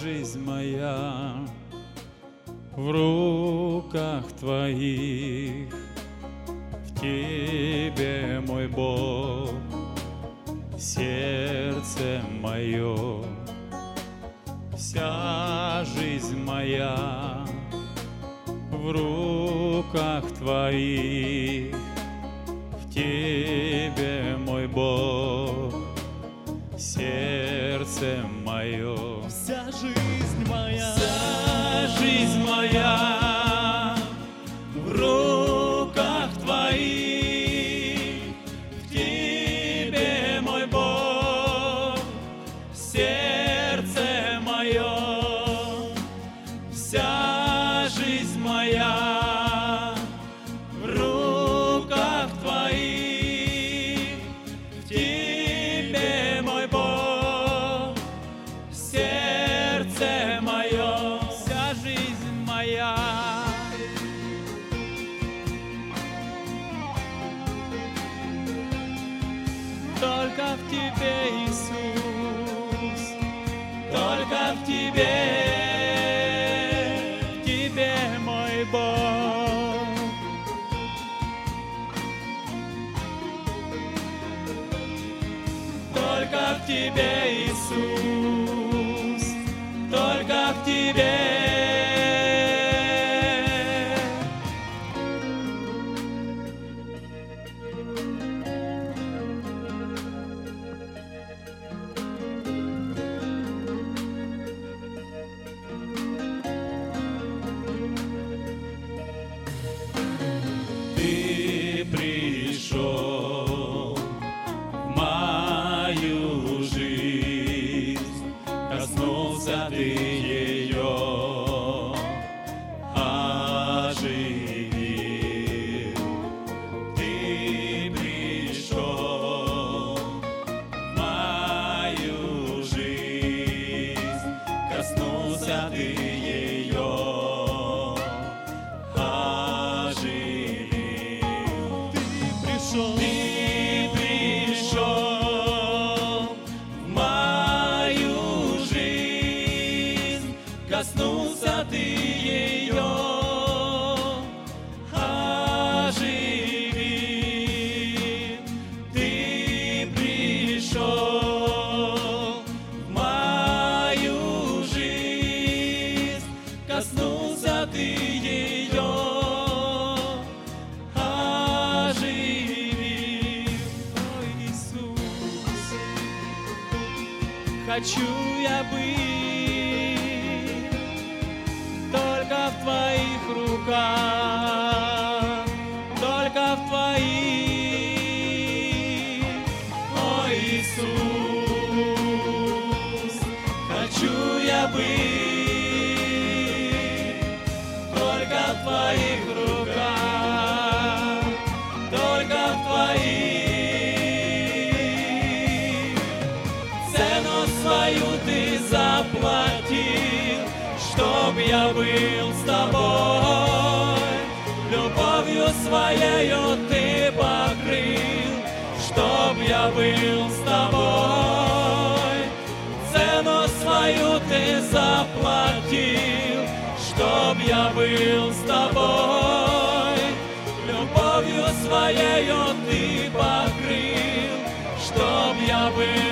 жизнь моя в руках Твоих, в Тебе, мой Бог, сердце мое, вся жизнь моя в руках Твоих, в Тебе, мой Бог, сердце мое. Вся жизнь моя, Вся жизнь моя в руках Твоих, в Тебе, мой Бог, сердце мое. Вся жизнь моя в руках Твоих, в Тебе, мой Бог, сердце мое. Вся жизнь моя. Только в Тебе, Иисус, только в Тебе, мой Бог. Только в Тебе, Иисус, только в Тебе. Ты пришел в мою жизнь, коснулся Ты ее, оживил. Ты пришел в мою жизнь, коснулся Ты ее, оживил. Ты пришел в мою жизнь, коснулся Ты ее, оживил. Ты пришел в мою жизнь, коснулся Ты ее, оживил. О, Иисус, хочу я быть только в Твоих руках, только в Твоих. О, Иисус, хочу я быть только в Твоих руках, только в Твоих. Цену свою Ты заплатил, чтоб я был с Тобой. Любовью Своею Ты покрыл, чтоб я был с Тобой. Цену свою Ты заплатил, чтоб я был с Тобой. Любовью Своею Ты покрыл, чтоб я был